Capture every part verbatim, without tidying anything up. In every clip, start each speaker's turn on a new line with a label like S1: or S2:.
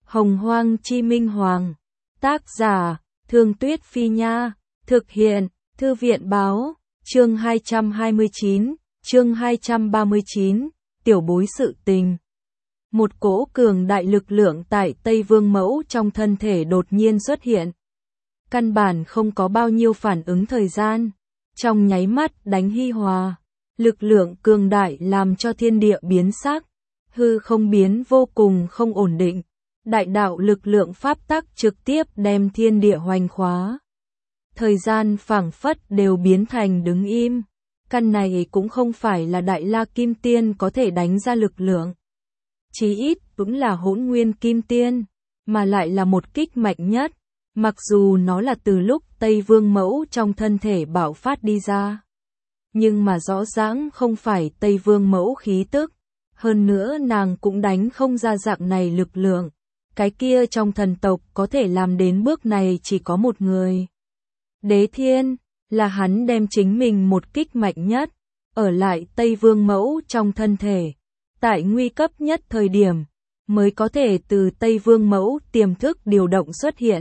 S1: Hồng Hoang Chi Minh Hoàng. Tác giả, Thương Tuyết Phi Nha. Thực hiện, Thư viện Báo. Chương hai trăm hai mươi chín, chương hai trăm ba mươi chín, tiểu bối sự tình. Một cỗ cường đại lực lượng tại Tây Vương Mẫu trong thân thể đột nhiên xuất hiện. Căn bản không có bao nhiêu phản ứng thời gian. Trong nháy mắt đánh Hi Hòa. Lực lượng cường đại làm cho thiên địa biến sắc. Hư không biến vô cùng không ổn định. Đại đạo lực lượng pháp tắc trực tiếp đem thiên địa hoành khóa. Thời gian phảng phất đều biến thành đứng im. Căn này cũng không phải là Đại La Kim Tiên có thể đánh ra lực lượng. Chí ít cũng là Hỗn Nguyên Kim Tiên, mà lại là một kích mạnh nhất. Mặc dù nó là từ lúc Tây Vương Mẫu trong thân thể bạo phát đi ra. Nhưng mà rõ ràng không phải Tây Vương Mẫu khí tức. Hơn nữa nàng cũng đánh không ra dạng này lực lượng. Cái kia trong thần tộc có thể làm đến bước này chỉ có một người. Đế Thiên, là hắn đem chính mình một kích mạnh nhất, ở lại Tây Vương Mẫu trong thân thể. Tại nguy cấp nhất thời điểm, mới có thể từ Tây Vương Mẫu tiềm thức điều động xuất hiện.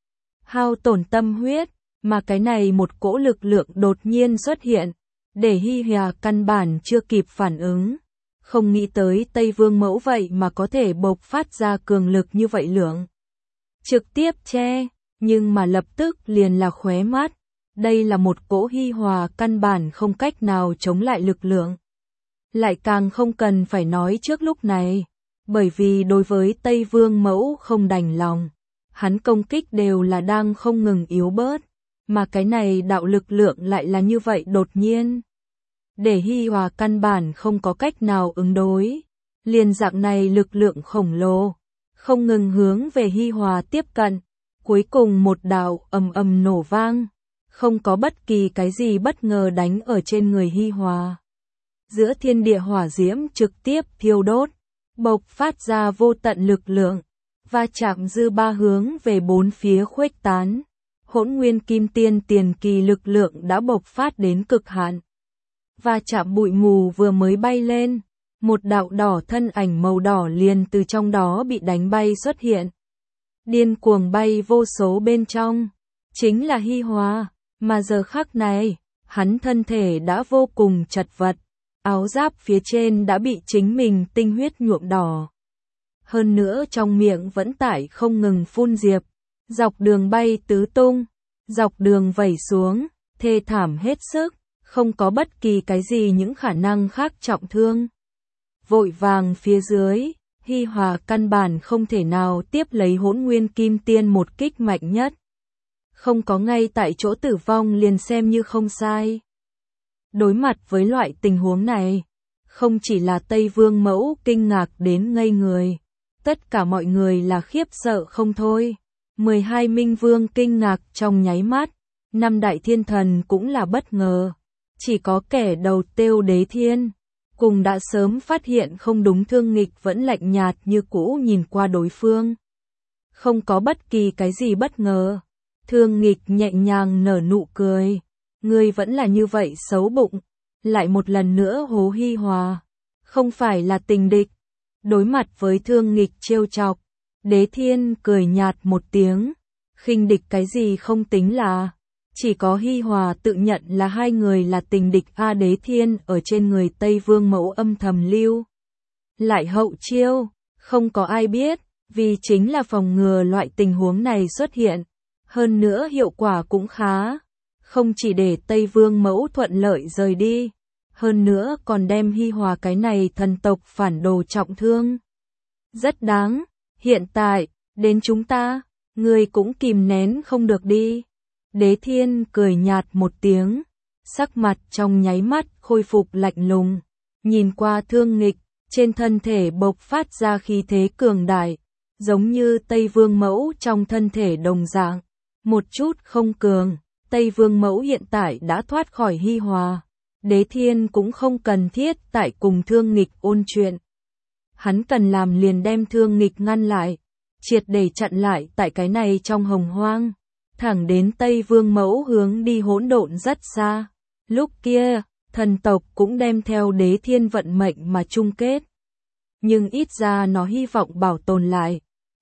S1: Hao tổn tâm huyết, mà cái này một cỗ lực lượng đột nhiên xuất hiện, để Hi Hòa căn bản chưa kịp phản ứng. Không nghĩ tới Tây Vương Mẫu vậy mà có thể bộc phát ra cường lực như vậy lượng. Trực tiếp che, nhưng mà lập tức liền là khóe mắt. Đây là một cỗ Hi Hòa căn bản không cách nào chống lại lực lượng. Lại càng không cần phải nói trước lúc này, bởi vì đối với Tây Vương Mẫu không đành lòng. Hắn công kích đều là đang không ngừng yếu bớt, mà cái này đạo lực lượng lại là như vậy đột nhiên. Để Hi Hòa căn bản không có cách nào ứng đối. Liền dạng này lực lượng khổng lồ, không ngừng hướng về Hi Hòa tiếp cận. Cuối cùng một đạo ầm ầm nổ vang, không có bất kỳ cái gì bất ngờ đánh ở trên người Hi Hòa. Giữa thiên địa hỏa diễm trực tiếp thiêu đốt, bộc phát ra vô tận lực lượng, va chạm dư ba hướng về bốn phía khuếch tán. Hỗn Nguyên Kim Tiên tiền kỳ lực lượng đã bộc phát đến cực hạn. Va chạm bụi mù vừa mới bay lên, một đạo đỏ thân ảnh màu đỏ liền từ trong đó bị đánh bay xuất hiện. Điên cuồng bay vô số bên trong, chính là Hi Hòa, mà giờ khắc này, hắn thân thể đã vô cùng chật vật, áo giáp phía trên đã bị chính mình tinh huyết nhuộm đỏ. Hơn nữa trong miệng vẫn tải không ngừng phun diệp, dọc đường bay tứ tung, dọc đường vẩy xuống, thê thảm hết sức, không có bất kỳ cái gì những khả năng khác trọng thương. Vội vàng phía dưới, Hi Hòa căn bản không thể nào tiếp lấy Hỗn Nguyên Kim Tiên một kích mạnh nhất. Không có ngay tại chỗ tử vong liền xem như không sai. Đối mặt với loại tình huống này, không chỉ là Tây Vương Mẫu kinh ngạc đến ngây người, tất cả mọi người là khiếp sợ không thôi. mười hai Minh Vương kinh ngạc trong nháy mắt, năm đại thiên thần cũng là bất ngờ. Chỉ có kẻ đầu tiêu Đế Thiên, cùng đã sớm phát hiện không đúng Thương Nghịch vẫn lạnh nhạt như cũ nhìn qua đối phương. Không có bất kỳ cái gì bất ngờ. Thương Nghịch nhẹ nhàng nở nụ cười. Ngươi vẫn là như vậy xấu bụng. Lại một lần nữa hố Hi Hòa. Không phải là tình địch. Đối mặt với Thương Nghịch trêu chọc, Đế Thiên cười nhạt một tiếng. Khinh địch cái gì không tính là. Chỉ có Hi Hòa tự nhận là hai người là tình địch. A Đế Thiên ở trên người Tây Vương Mẫu âm thầm lưu lại hậu chiêu, không có ai biết, vì chính là phòng ngừa loại tình huống này xuất hiện. Hơn nữa hiệu quả cũng khá, không chỉ để Tây Vương Mẫu thuận lợi rời đi, hơn nữa còn đem Hi Hòa cái này thần tộc phản đồ trọng thương. Rất đáng, hiện tại, đến chúng ta, người cũng kìm nén không được đi. Đế Thiên cười nhạt một tiếng, sắc mặt trong nháy mắt khôi phục lạnh lùng, nhìn qua Thương Nghịch, trên thân thể bộc phát ra khí thế cường đại, giống như Tây Vương Mẫu trong thân thể đồng dạng, một chút không cường. Tây Vương Mẫu hiện tại đã thoát khỏi Hi Hòa, Đế Thiên cũng không cần thiết tại cùng Thương Nghịch ôn chuyện. Hắn cần làm liền đem Thương Nghịch ngăn lại, triệt để chặn lại tại cái này trong hồng hoang. Thẳng đến Tây Vương Mẫu hướng đi hỗn độn rất xa. Lúc kia, thần tộc cũng đem theo Đế Thiên vận mệnh mà chung kết. Nhưng ít ra nó hy vọng bảo tồn lại.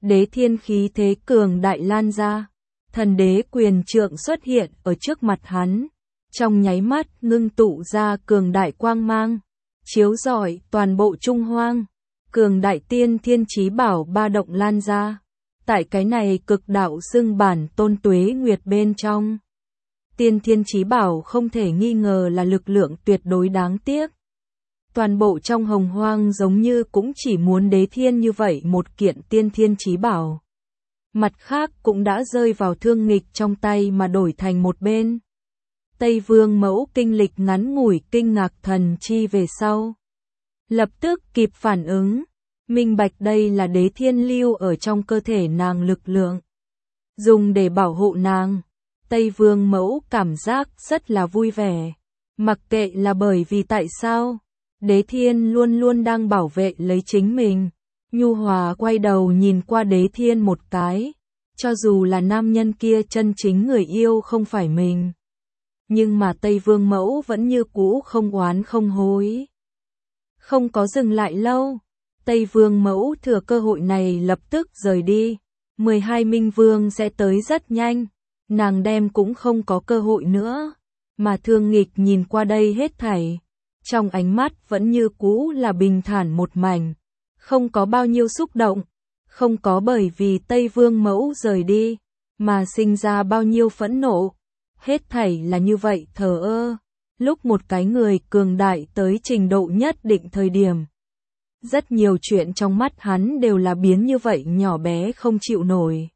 S1: đế thiên khí thế cường đại lan ra, thần đế quyền trượng xuất hiện ở trước mặt hắn, trong nháy mắt ngưng tụ ra cường đại quang mang, chiếu rọi toàn bộ Trung Hoang, cường đại tiên thiên chí bảo ba động lan ra, tại cái này cực đạo xưng bản tôn tuế nguyệt bên trong. Tiên thiên chí bảo không thể nghi ngờ là lực lượng tuyệt đối đáng tiếc. Toàn bộ trong hồng hoang giống như cũng chỉ muốn đế thiên như vậy một kiện tiên thiên chí bảo. Mặt khác cũng đã rơi vào Thương Nghịch trong tay mà đổi thành một bên. Tây Vương Mẫu kinh lịch ngắn ngủi kinh ngạc thần chi về sau. Lập tức kịp phản ứng, minh bạch đây là đế thiên lưu ở trong cơ thể nàng lực lượng. Dùng để bảo hộ nàng. Tây Vương Mẫu cảm giác rất là vui vẻ. Mặc kệ là bởi vì tại sao, đế thiên luôn luôn đang bảo vệ lấy chính mình. Nhu hòa quay đầu nhìn qua đế thiên một cái. Cho dù là nam nhân kia chân chính người yêu không phải mình. Nhưng mà Tây Vương Mẫu vẫn như cũ không oán không hối. Không có dừng lại lâu. Tây Vương Mẫu thừa cơ hội này lập tức rời đi. mười hai Minh Vương sẽ tới rất nhanh. Nàng đem cũng không có cơ hội nữa. Mà Thương Nghịch nhìn qua đây hết thảy. Trong ánh mắt vẫn như cũ là bình thản một mảnh. Không có bao nhiêu xúc động. Không có bởi vì Tây Vương Mẫu rời đi. Mà sinh ra bao nhiêu phẫn nộ. Hết thảy là như vậy thờ ơ. Lúc một cái người cường đại tới trình độ nhất định thời điểm. Rất nhiều chuyện trong mắt hắn đều là biến như vậy nhỏ bé không chịu nổi.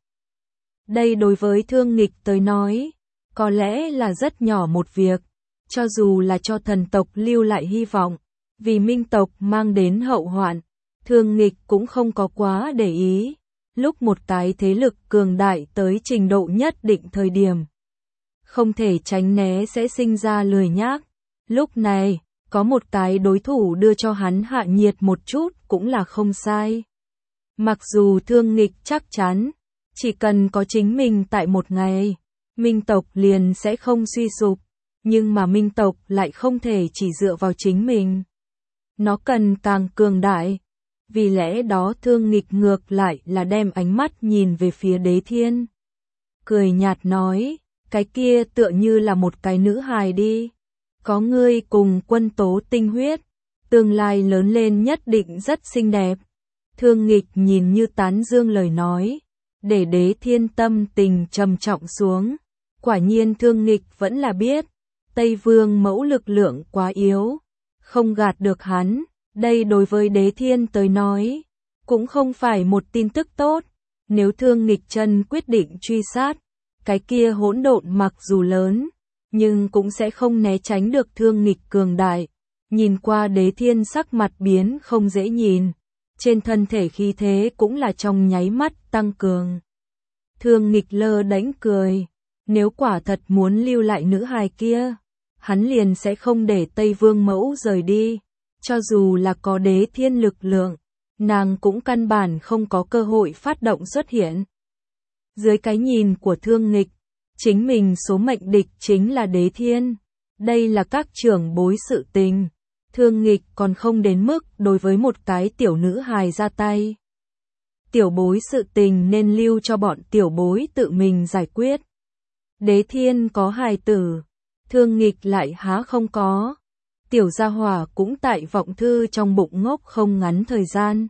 S1: Đây đối với Thương Nghịch tới nói, có lẽ là rất nhỏ một việc, cho dù là cho thần tộc lưu lại hy vọng, vì minh tộc mang đến hậu hoạn, Thương Nghịch cũng không có quá để ý. Lúc một cái thế lực cường đại tới trình độ nhất định thời điểm, không thể tránh né sẽ sinh ra lười nhác. Lúc này, có một cái đối thủ đưa cho hắn hạ nhiệt một chút cũng là không sai. Mặc dù Thương Nghịch chắc chắn, chỉ cần có chính mình tại một ngày, minh tộc liền sẽ không suy sụp, nhưng mà minh tộc lại không thể chỉ dựa vào chính mình. Nó cần càng cường đại. Vì lẽ đó Thương Nghịch ngược lại là đem ánh mắt nhìn về phía đế thiên. Cười nhạt nói, cái kia tựa như là một cái nữ hài đi. Có ngươi cùng Quân Tố tinh huyết, tương lai lớn lên nhất định rất xinh đẹp. Thương Nghịch nhìn như tán dương lời nói, để đế thiên tâm tình trầm trọng xuống. Quả nhiên Thương Nghịch vẫn là biết, Tây Vương Mẫu lực lượng quá yếu, không gạt được hắn. Đây đối với đế thiên tới nói, cũng không phải một tin tức tốt. Nếu Thương Nghịch chân quyết định truy sát, cái kia hỗn độn mặc dù lớn, nhưng cũng sẽ không né tránh được Thương Nghịch cường đại. Nhìn qua đế thiên sắc mặt biến không dễ nhìn, trên thân thể khí thế cũng là trong nháy mắt tăng cường. Thương Nghịch lơ đánh cười, nếu quả thật muốn lưu lại nữ hài kia, hắn liền sẽ không để Tây Vương Mẫu rời đi. Cho dù là có đế thiên lực lượng, nàng cũng căn bản không có cơ hội phát động xuất hiện. Dưới cái nhìn của Thương Nghịch, chính mình số mệnh địch chính là đế thiên. Đây là các trưởng bối sự tình. Thương Nghịch còn không đến mức đối với một cái tiểu nữ hài ra tay. Tiểu bối sự tình nên lưu cho bọn tiểu bối tự mình giải quyết. Đế thiên có hài tử, Thương Nghịch lại há không có. Tiểu gia hỏa cũng tại vọng thư trong bụng ngốc không ngắn thời gian.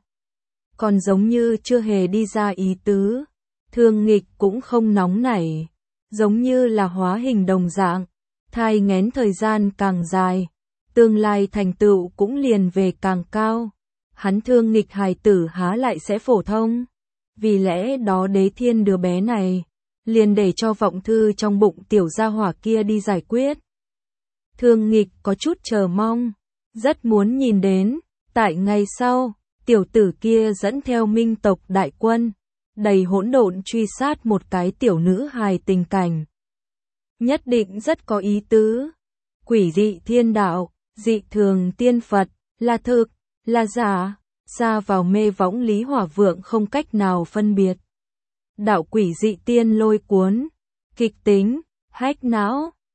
S1: Còn giống như chưa hề đi ra ý tứ. Thương Nghịch cũng không nóng nảy. Giống như là hóa hình đồng dạng. Thai nghén thời gian càng dài. Tương lai thành tựu cũng liền về càng cao. Hắn Thương Nghịch hài tử há lại sẽ phổ thông. Vì lẽ đó đế thiên đứa bé này, liền để cho vọng thư trong bụng tiểu gia hỏa kia đi giải quyết. Thương Nghịch có chút chờ mong, rất muốn nhìn đến, tại ngày sau, tiểu tử kia dẫn theo minh tộc đại quân, đầy hỗn độn truy sát một cái tiểu nữ hài tình cảnh. Nhất định rất có ý tứ. Quỷ dị thiên đạo, dị thường tiên Phật, là thực, là giả, xa vào mê võng Lý Hỏa Vượng không cách nào phân biệt. Đạo quỷ dị tiên lôi cuốn, kịch tính, hách não.